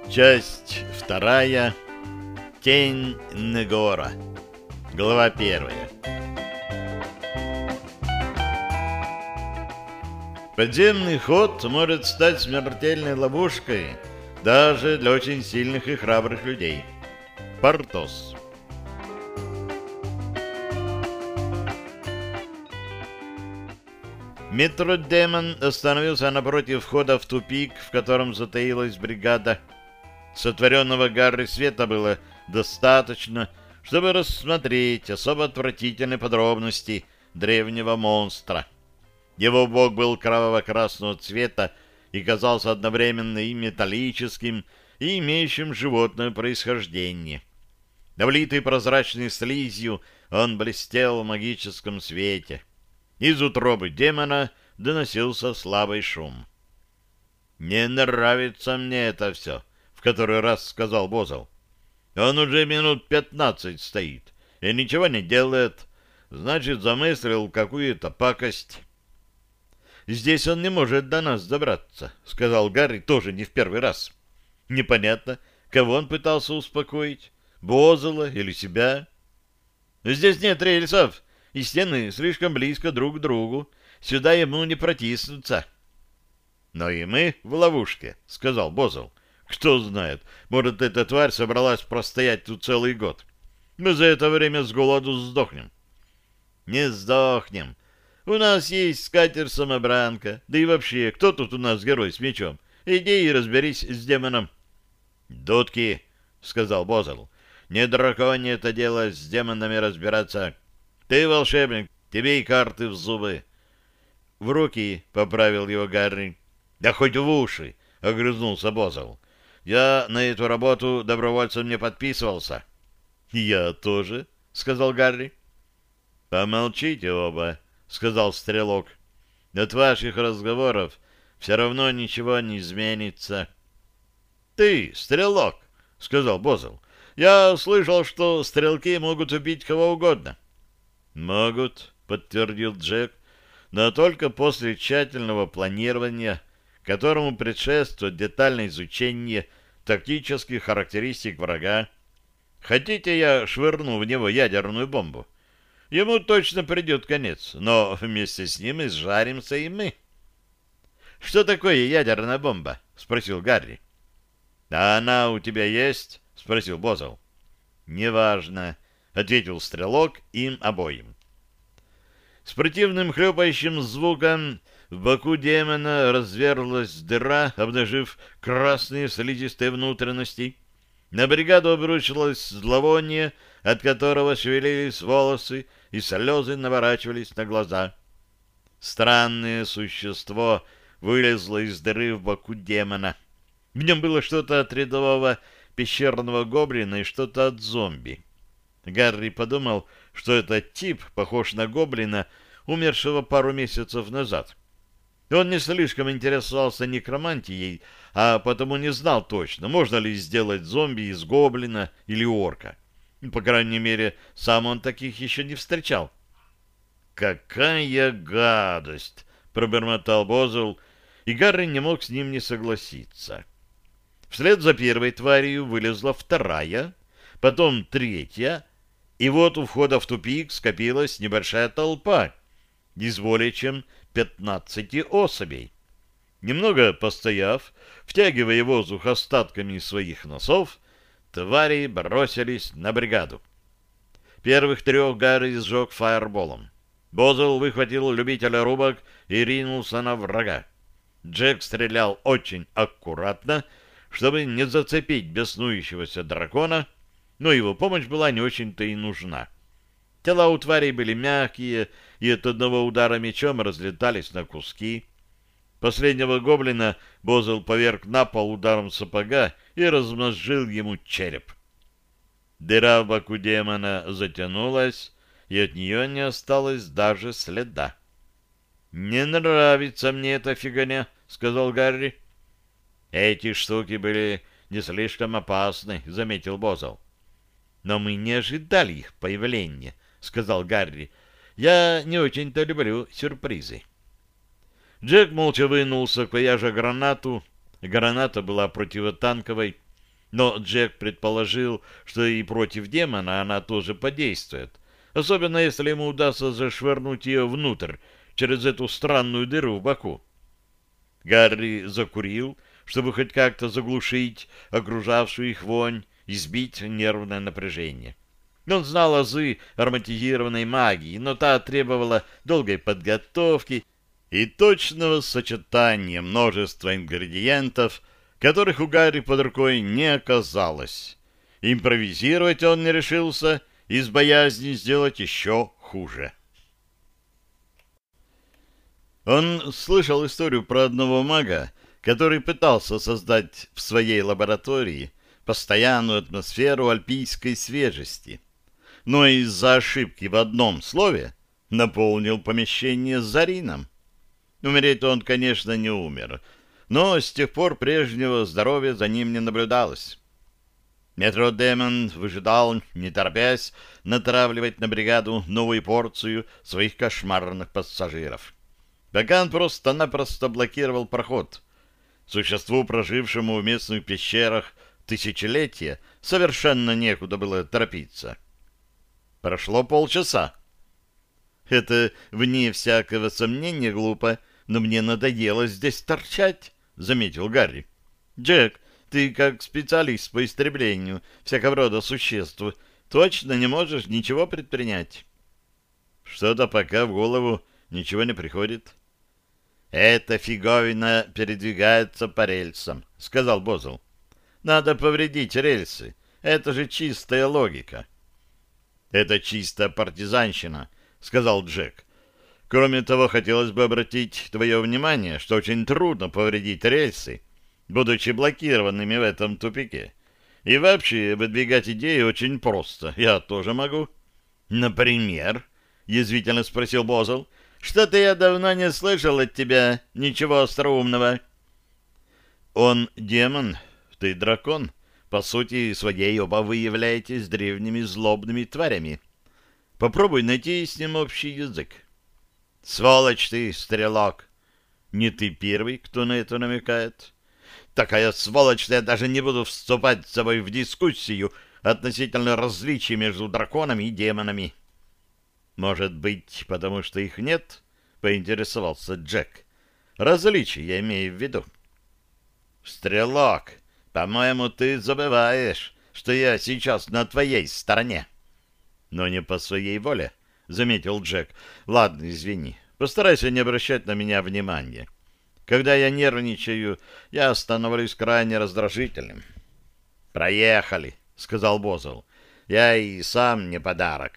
Часть вторая. Тень Негора. Глава первая. Подземный ход может стать смертельной ловушкой даже для очень сильных и храбрых людей. Портос. Метродемон остановился напротив входа в тупик, в котором затаилась бригада. Сотворенного Гарри света было достаточно, чтобы рассмотреть особо отвратительные подробности древнего монстра. Его бок был кроваво-красного цвета и казался одновременно и металлическим, и имеющим животное происхождение. Облитый прозрачной слизью, он блестел в магическом свете. Из утробы демона доносился слабый шум. «Не нравится мне это все», — в который раз сказал Бозел. «Он уже минут 15 стоит и ничего не делает. Значит, замыслил какую-то пакость». «Здесь он не может до нас добраться», — сказал Гарри тоже не в первый раз. «Непонятно, кого он пытался успокоить, Бозела или себя. Здесь нет рельсов, и стены слишком близко друг к другу. Сюда ему не протиснуться». «Но и мы в ловушке», — сказал Бозел. «Кто знает, может, эта тварь собралась простоять тут целый год. Мы за это время с голоду сдохнем». «Не сдохнем. У нас есть скатерть-самобранка. Да и вообще, кто тут у нас герой с мечом? Иди и разберись с демоном». «Дудки», — сказал Бозел. «Не драконье это дело с демонами разбираться. Ты волшебник, тебе и карты в зубы». «В руки», — поправил его Гарри. «Да хоть в уши», — огрызнулся Бозел. «Я на эту работу добровольцем не подписывался». «Я тоже», — сказал Гарри. «Помолчите оба», — сказал Стрелок. «От ваших разговоров все равно ничего не изменится». «Ты, Стрелок», — сказал Бозел. «Я слышал, что стрелки могут убить кого угодно». «Могут», — подтвердил Джек, «но только после тщательного планирования, которому предшествует детальное изучение тактических характеристик врага. Хотите, я швырну в него ядерную бомбу? Ему точно придет конец, но вместе с ним изжаримся и мы». «Что такое ядерная бомба?» — спросил Гарри. «А она у тебя есть?» — спросил Бозел. «Неважно», — ответил Стрелок им обоим. С противным хлюпающим звуком в боку демона разверлась дыра, обнажив красные слизистые внутренности. На бригаду обрушилось зловоние, от которого шевелились волосы, и слезы наворачивались на глаза. Странное существо вылезло из дыры в боку демона. В нем было что-то от рядового пещерного гоблина и что-то от зомби. Гарри подумал, что этот тип похож на гоблина, умершего пару месяцев назад. Он не слишком интересовался некромантией, а потому не знал точно, можно ли сделать зомби из гоблина или орка. По крайней мере, сам он таких еще не встречал. «Какая гадость!» — пробормотал Бозел, и Гарри не мог с ним не согласиться. Вслед за первой тварью вылезла вторая, потом третья, и вот у входа в тупик скопилась небольшая толпа из более чем 15 особей. Немного постояв, втягивая воздух остатками своих носов, твари бросились на бригаду. Первых трех Гарри сжег фаерболом. Бозел выхватил любителя рубок и ринулся на врага. Джек стрелял очень аккуратно, чтобы не зацепить беснующегося дракона, но его помощь была не очень-то и нужна. Тела у тварей были мягкие, и от одного удара мечом разлетались на куски. Последнего гоблина Бозел поверг на пол ударом сапога и размозжил ему череп. Дыра в боку демона затянулась, и от нее не осталось даже следа. «Не нравится мне эта фигня», — сказал Гарри. «Эти штуки были не слишком опасны», — заметил Бозел. «Но мы не ожидали их появления», — сказал Гарри. «Я не очень-то люблю сюрпризы». Джек молча вынул с саквояжа гранату. Граната была противотанковой. Но Джек предположил, что и против демона она тоже подействует, особенно если ему удастся зашвырнуть ее внутрь, через эту странную дыру в боку. Гарри закурил, чтобы хоть как-то заглушить окружавшую их вонь и сбить нервное напряжение. Он знал азы ароматизированной магии, но та требовала долгой подготовки и точного сочетания множества ингредиентов, которых у Гарри под рукой не оказалось. Импровизировать он не решился из боязни сделать еще хуже. Он слышал историю про одного мага, который пытался создать в своей лаборатории постоянную атмосферу альпийской свежести, но из-за ошибки в одном слове наполнил помещение зарином. Умереть он, конечно, не умер, но с тех пор прежнего здоровья за ним не наблюдалось. Метродемон выжидал, не торопясь натравливать на бригаду новую порцию своих кошмарных пассажиров. Пока он просто-напросто блокировал проход. Существу, прожившему в местных пещерах тысячелетия, совершенно некуда было торопиться. Прошло полчаса. Это, вне всякого сомнения, глупо, но мне надоело здесь торчать, — заметил Гарри. — Джек, ты как специалист по истреблению всякого рода существ точно не можешь ничего предпринять? — Что-то пока в голову ничего не приходит. — Эта фиговина передвигается по рельсам, — сказал Бозл. — Надо повредить рельсы. Это же чистая логика. — Это чистая партизанщина, — сказал Джек. — Кроме того, хотелось бы обратить твое внимание, что очень трудно повредить рельсы, будучи блокированными в этом тупике. И вообще, выдвигать идеи очень просто. Я тоже могу. — Например? — язвительно спросил Бозл. — Что-то я давно не слышал от тебя ничего остроумного. — Он демон, ты дракон. По сути своей оба вы являетесь древними злобными тварями. Попробуй найти с ним общий язык. — Сволочь ты, стрелок! Не ты первый, кто на это намекает. Такая сволочь, что я даже не буду вступать с собой в дискуссию относительно различий между драконами и демонами. — Может быть, потому что их нет? — поинтересовался Джек. — Различий я имею в виду. — Стрелок, по-моему, ты забываешь, что я сейчас на твоей стороне. — Но не по своей воле, — заметил Джек. — Ладно, извини. Постарайся не обращать на меня внимания. Когда я нервничаю, я становлюсь крайне раздражительным. — Проехали, — сказал Бозл. — Я и сам не подарок.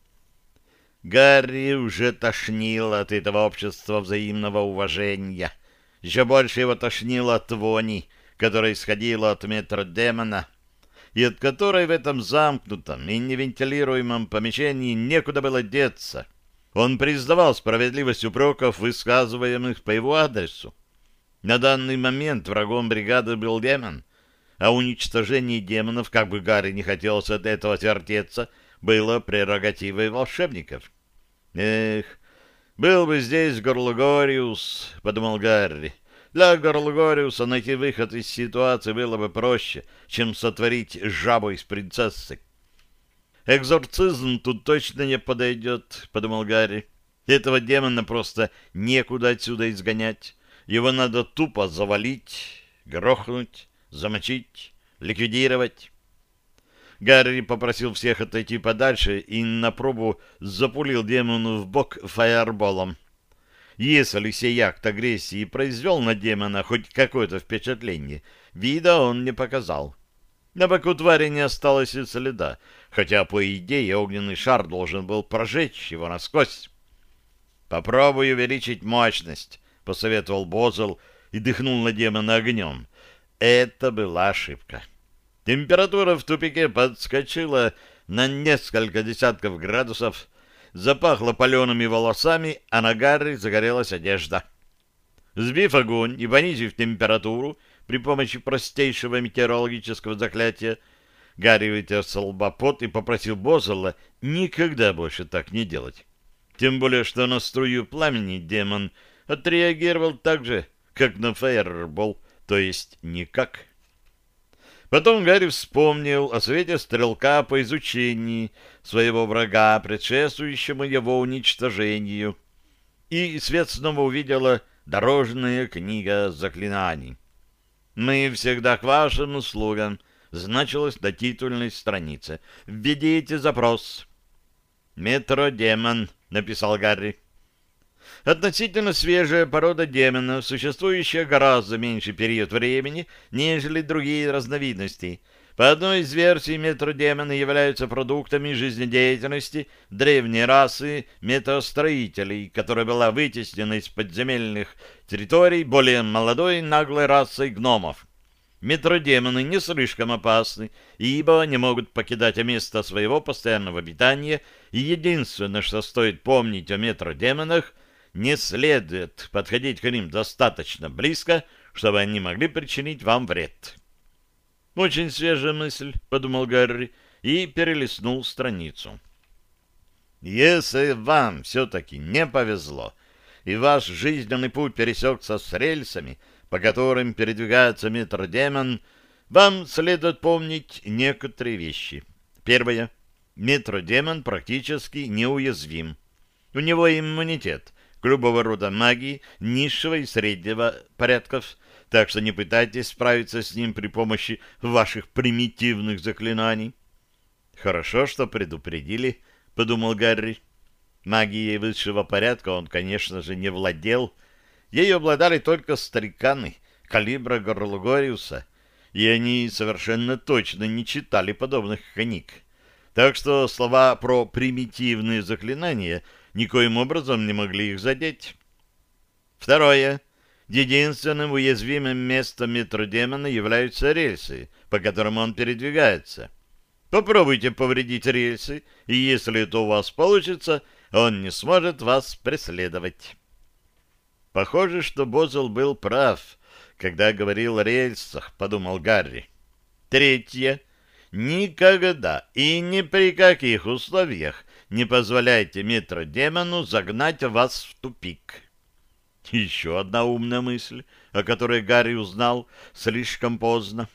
Гарри уже тошнило от этого общества взаимного уважения. Еще больше его тошнило от вони, которая исходила от метродемона, и от которой в этом замкнутом и невентилируемом помещении некуда было деться. Он признавал справедливость упреков, высказываемых по его адресу. На данный момент врагом бригады был демон, а уничтожение демонов, как бы Гарри не хотелось от этого отвертеться, было прерогативой волшебников. «Эх, был бы здесь Горлгориус», — подумал Гарри. «Для Горлгориуса найти выход из ситуации было бы проще, чем сотворить жабу из принцессы». «Экзорцизм тут точно не подойдет», — подумал Гарри. «Этого демона просто некуда отсюда изгонять. Его надо тупо завалить, грохнуть, замочить, ликвидировать». Гарри попросил всех отойти подальше и на пробу запулил демону в бок фаерболом. Если сей акт агрессии произвел на демона хоть какое-то впечатление, вида он не показал. На боку твари не осталось и следа, хотя, по идее, огненный шар должен был прожечь его насквозь. «Попробуй увеличить мощность», — посоветовал Бозл и дыхнул на демона огнем. Это была ошибка. Температура в тупике подскочила на несколько десятков градусов, запахло палеными волосами, а на Гарри загорелась одежда. Сбив огонь и понизив температуру при помощи простейшего метеорологического заклятия, Гарри вытер с лба пот и попросил Бозла никогда больше так не делать. Тем более, что на струю пламени демон отреагировал так же, как на фаербол, то есть никак. Потом Гарри вспомнил о совете стрелка по изучению своего врага, предшествующему его уничтожению, и свет снова увидела дорожная книга заклинаний. «Мы всегда к вашим услугам», значилось на титульной странице. «Введите запрос». «Метродемон», — написал Гарри. Относительно свежая порода демонов, существующая гораздо меньший период времени, нежели другие разновидности. По одной из версий, метродемоны являются продуктами жизнедеятельности древней расы метеостроителей, которая была вытеснена из подземельных территорий более молодой наглой расой гномов. Метродемоны не слишком опасны, ибо не могут покидать место своего постоянного обитания, и единственное, что стоит помнить о метродемонах, не следует подходить к ним достаточно близко, чтобы они могли причинить вам вред. «Очень свежая мысль», — подумал Гарри и перелистнул страницу. «Если вам все-таки не повезло, и ваш жизненный путь пересекся с рельсами, по которым передвигается метродемон, вам следует помнить некоторые вещи. Первое. Метродемон практически неуязвим. У него иммунитет к любого рода магии низшего и среднего порядков, так что не пытайтесь справиться с ним при помощи ваших примитивных заклинаний. «Хорошо, что предупредили», — подумал Гарри. Магией высшего порядка он, конечно же, не владел. Ею обладали только стариканы калибра Горлгориуса, и они совершенно точно не читали подобных книг. Так что слова про примитивные заклинания никоим образом не могли их задеть. Второе. Единственным уязвимым местом метродемона являются рельсы, по которым он передвигается. Попробуйте повредить рельсы, и если это у вас получится, он не сможет вас преследовать. Похоже, что Бозел был прав, когда говорил о рельсах, подумал Гарри. Третье. Никогда и ни при каких условиях не позволяйте метродемону загнать вас в тупик. Еще одна умная мысль, о которой Гарри узнал слишком поздно.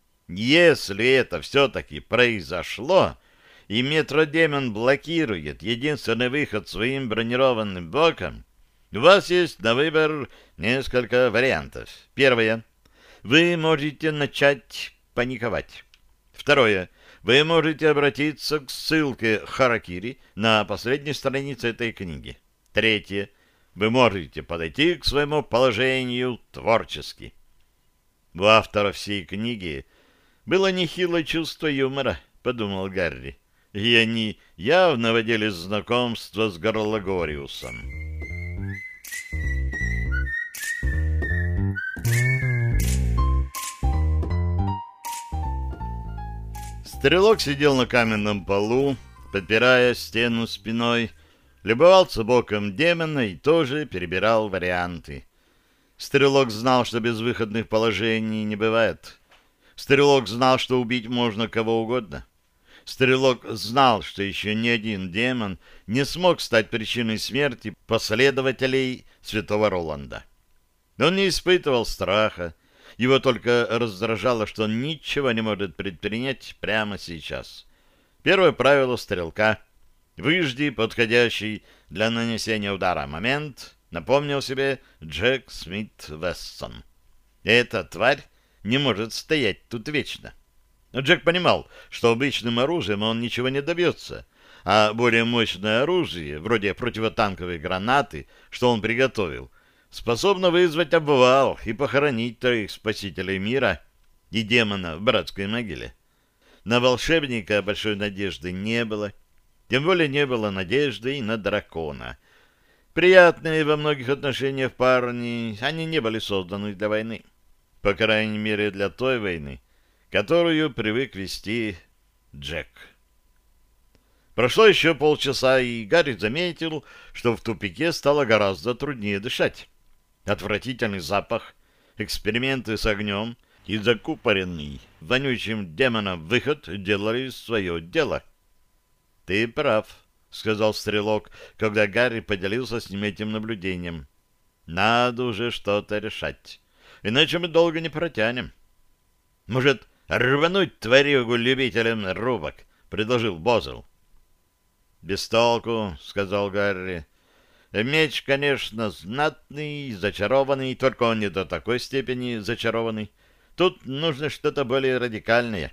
Если это все-таки произошло, и метродемон блокирует единственный выход своим бронированным боком, у вас есть на выбор несколько вариантов. Первое. Вы можете начать паниковать. Второе. Вы можете обратиться к ссылке Харакири на последней странице этой книги. Третье. Вы можете подойти к своему положению творчески. У автора всей книги было нехилое чувство юмора, подумал Гарри, и они явно водили знакомство с Горлгориусом. Стрелок сидел на каменном полу, подпирая стену спиной, любовался боком демона и тоже перебирал варианты. Стрелок знал, что безвыходных положений не бывает. Стрелок знал, что убить можно кого угодно. Стрелок знал, что еще ни один демон не смог стать причиной смерти последователей святого Роланда. Он не испытывал страха. Его только раздражало, что он ничего не может предпринять прямо сейчас. Первое правило стрелка — выжди подходящий для нанесения удара момент, напомнил себе Джек Смит Вессон. Эта тварь не может стоять тут вечно. Но Джек понимал, что обычным оружием он ничего не добьется, а более мощное оружие, вроде противотанковой гранаты, что он приготовил, способно вызвать обвал и похоронить троих спасителей мира и демона в братской могиле. На волшебника большой надежды не было, тем более не было надежды и на дракона. Приятные во многих отношениях парни, они не были созданы для войны. По крайней мере, для той войны, которую привык вести Джек. Прошло еще полчаса, и Гарри заметил, что в тупике стало гораздо труднее дышать. Отвратительный запах, эксперименты с огнем и закупоренный вонючим демоном выход делали свое дело. — Ты прав, — сказал стрелок, когда Гарри поделился с ним этим наблюдением. — Надо уже что-то решать, иначе мы долго не протянем. — Может, «Рвануть тварюгу любителям рубок», — предложил Бозел. «Без толку», — сказал Гарри. «Меч, конечно, знатный, зачарованный, только он не до такой степени зачарованный. Тут нужно что-то более радикальное».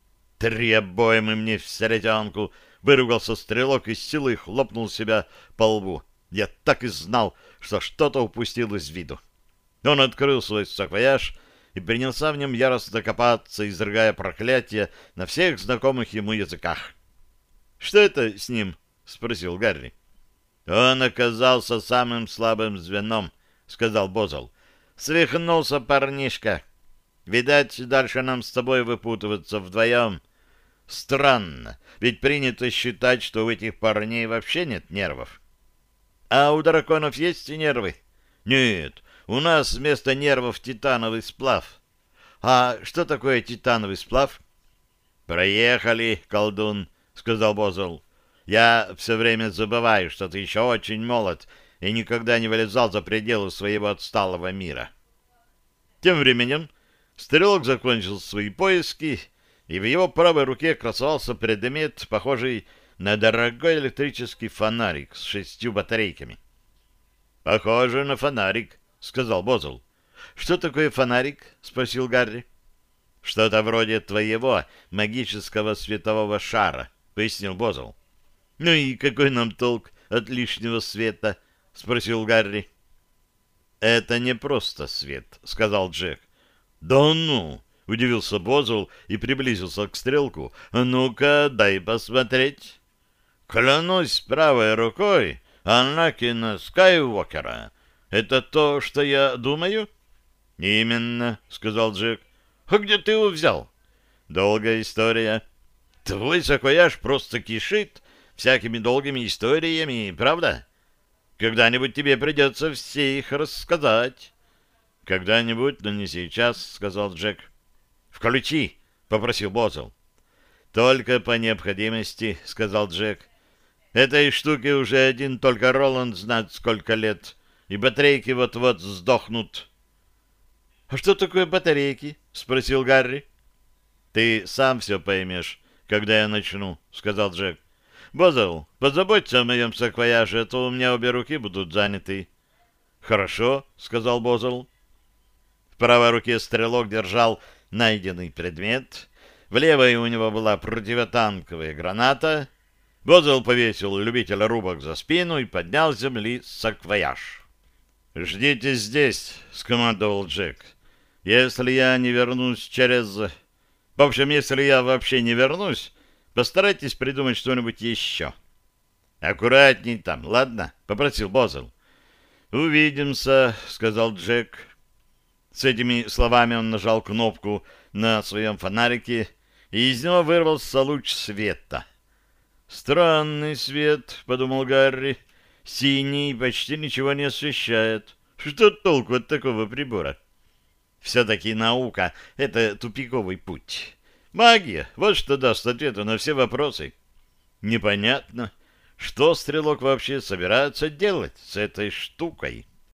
«3 обоймы мне в середянку!» — выругался стрелок и с силой хлопнул себя по лбу. «Я так и знал, что что-то упустил из виду». Он открыл свой саквояж и принялся в нем яростно копаться, изрыгая проклятия на всех знакомых ему языках. «Что это с ним?» — спросил Гарри. «Он оказался самым слабым звеном», — сказал Бозел. «Свихнулся парнишка. Видать, дальше нам с тобой выпутываться вдвоем. Странно, ведь принято считать, что у этих парней вообще нет нервов». «А у драконов есть нервы?» «Нет, у нас вместо нервов титановый сплав». «А что такое титановый сплав?» «Проехали, колдун», — сказал Бозел. «Я все время забываю, что ты еще очень молод и никогда не вылезал за пределы своего отсталого мира». Тем временем стрелок закончил свои поиски, и в его правой руке красовался предмет, похожий на дорогой электрический фонарик с 6 батарейками. «Похоже на фонарик», — сказал Бозел. «Что такое фонарик?» — спросил Гарри. «Что-то вроде твоего магического светового шара», — пояснил Бозел. «Ну и какой нам толк от лишнего света?» — спросил Гарри. «Это не просто свет», — сказал Джек. «Да ну!» — удивился Бозел и приблизился к стрелку. «Ну-ка, дай посмотреть». «Клянусь правой рукой Анакина Скайуокера. Это то, что я думаю?» «Именно», — сказал Джек. «А где ты его взял?» «Долгая история». «Твой саквояж просто кишит всякими долгими историями, правда? Когда-нибудь тебе придется все их рассказать». «Когда-нибудь, но не сейчас», — сказал Джек. «Включи», — попросил Бозел. «Только по необходимости», — сказал Джек. «Этой штуке уже один только Роланд знает сколько лет, и батарейки вот-вот сдохнут». «А что такое батарейки?» — спросил Гарри. «Ты сам все поймешь, когда я начну», — сказал Джек. «Бозел, позаботься о моем саквояже, а то у меня обе руки будут заняты». «Хорошо», — сказал Бозел. В правой руке стрелок держал найденный предмет, в левой у него была противотанковая граната. Бозел повесил любителя рубок за спину и поднял с земли саквояж. «Ждите здесь», — скомандовал Джек. «Если я не вернусь через... В общем, если я вообще не вернусь, постарайтесь придумать что-нибудь еще». «Аккуратней там, ладно?» — попросил Бозел. «Увидимся», — сказал Джек. С этими словами он нажал кнопку на своем фонарике, и из него вырвался луч света. «Странный свет», — подумал Гарри. «Синий почти ничего не освещает. Что толку от такого прибора?» Все-таки наука — это тупиковый путь. Магия — вот что даст ответы на все вопросы. Непонятно, что стрелок вообще собирается делать с этой штукой.